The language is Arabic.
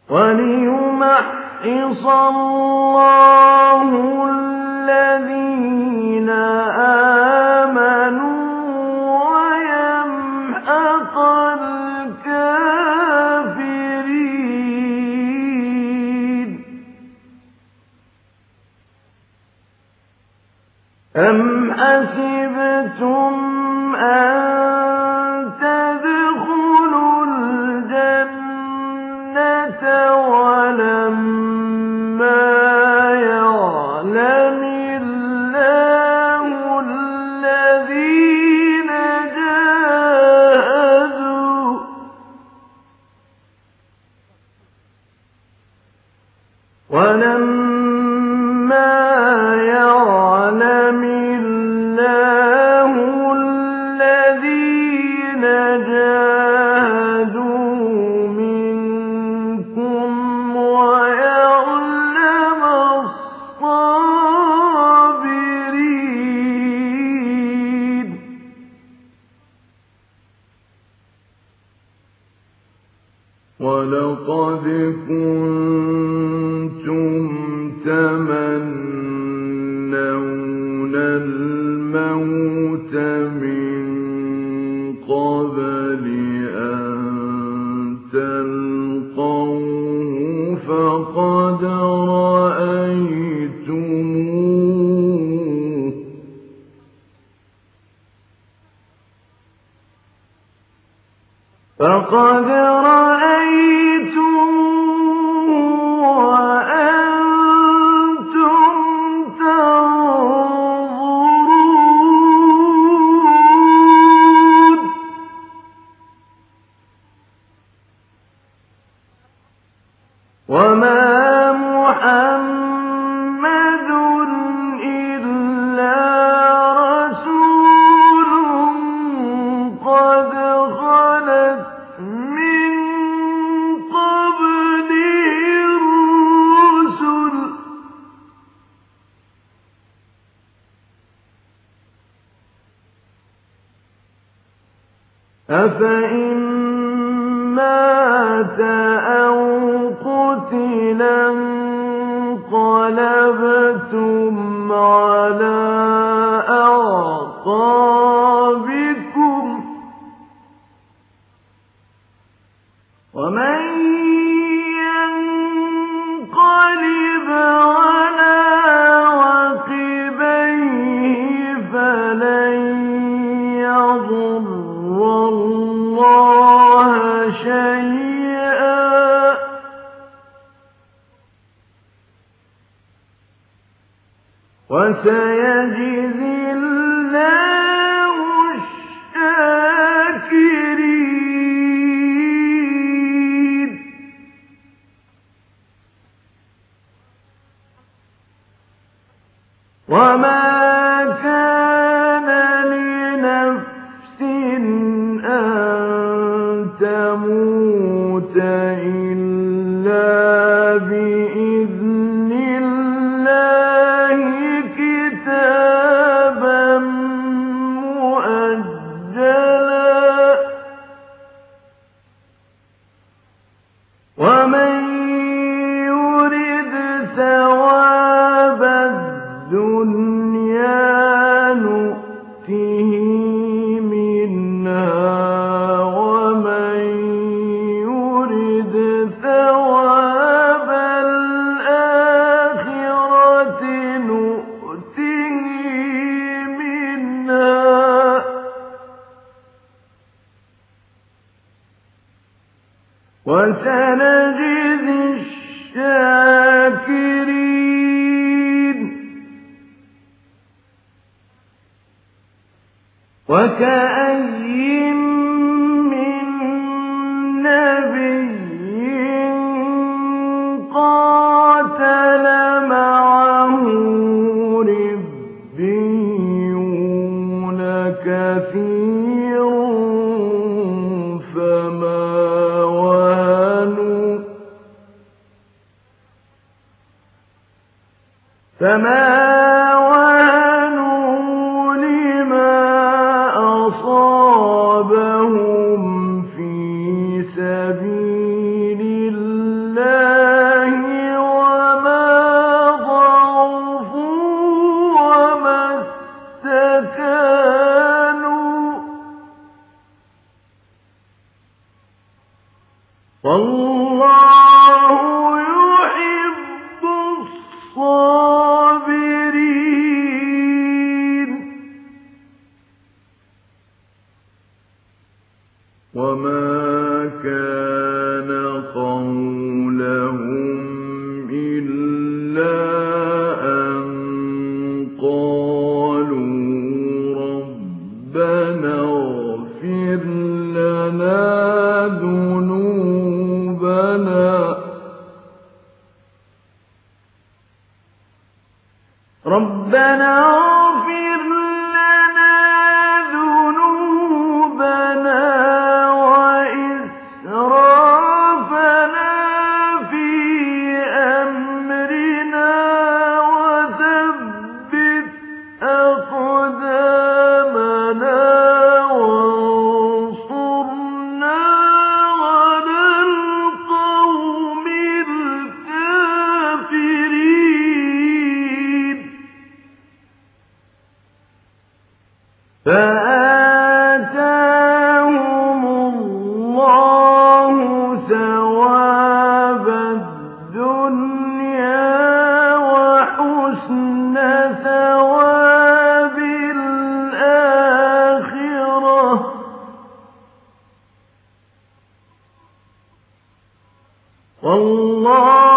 وَلِيُمَحِّصَ اللَّهُ الَّذِينَ آمَنُوا وَيَمْحَقَ الْكَافِرِينَ. أَمْ حَسِبْتُمْ أَن تَدْخُلُوا الْجَنَّةَ وَلَمَّا يَعْلَمِ اللَّهُ الَّذِينَ جَاهَدُوا مِنكُمْ وَيَعْلَمَ الصَّابِرِينَ. وَلَقَدْ كُنتُمْ تَمَنَّوْنَ الْمَوْتَ مِن قَبْلِ أَن تَلْقَوْهُ فَقَدْ رَأَيْتُمُوهُ وَأَنتُمْ تَنظُرُونَ. وَمَا مُحَمَّدٌ إِلَّا رَسُولٌ قَدْ خَلَتْ مِن قَبْلِهِ الرُّسُلُ ۚ أَفَإِن مَّاتَ أَوْ قُتِلَ انقَلَبْتُمْ عَلَىٰ أَعْقَابِكُمْ ۚ وَمَن يَنقَلِبْ عَلَىٰ عَقِبَيْهِ فَلَن يَضُرَّ اللَّهَ شَيْئًا ۗ وَسَيَجْزِي اللَّهُ الشَّاكِرِينَ. وَمَا كَانَ لِنَفْسٍ أَن تَمُوتَ إِلَّا بِإِذْنِ اللَّهِ كِتَابًا مُّؤَجَّلًا ۗ وَمَن يُرِدْ ثَوَابَ الدُّنْيَا نُؤْتِهِ مِنْهَا وَمَن يُرِدْ ثَوَابَ الْآخِرَةِ نُؤْتِهِ مِنْهَا ۚ وَسَنَجْزِي الشَّاكِرِينَ. وَكَأَيِّن مِّن نَّبِيٍّ قَاتَلَ مَعَهُ رِبِّيُّونَ كَثِيرٌ فَمَا وَهَنُوا لِمَا أَصَابَهُمْ فِي سَبِيلِ اللَّهِ وَاللَّهُ يُحِبُّ الصَّابِرِينَ وَمَا كَانَ قَوْلَهُمْ إِلَّا أَن قَالُوا رَبَّنَا اغْفِرْ لَنَا ذُنُوبَنَا وَإِسْرَافَنَا فِي أَمْرِنَا وَثَبِّتْ أَقْدَامَنَا وَانصُرْنَا عَلَى الْقَوْمِ الْكَافِرِينَ فَآتَاهُمُ اللَّهُ ثَوَابَ الدُّنْيَا وَحُسْنَ ثَوَابِ الْآخِرَةِ ۗ وَاللَّهُ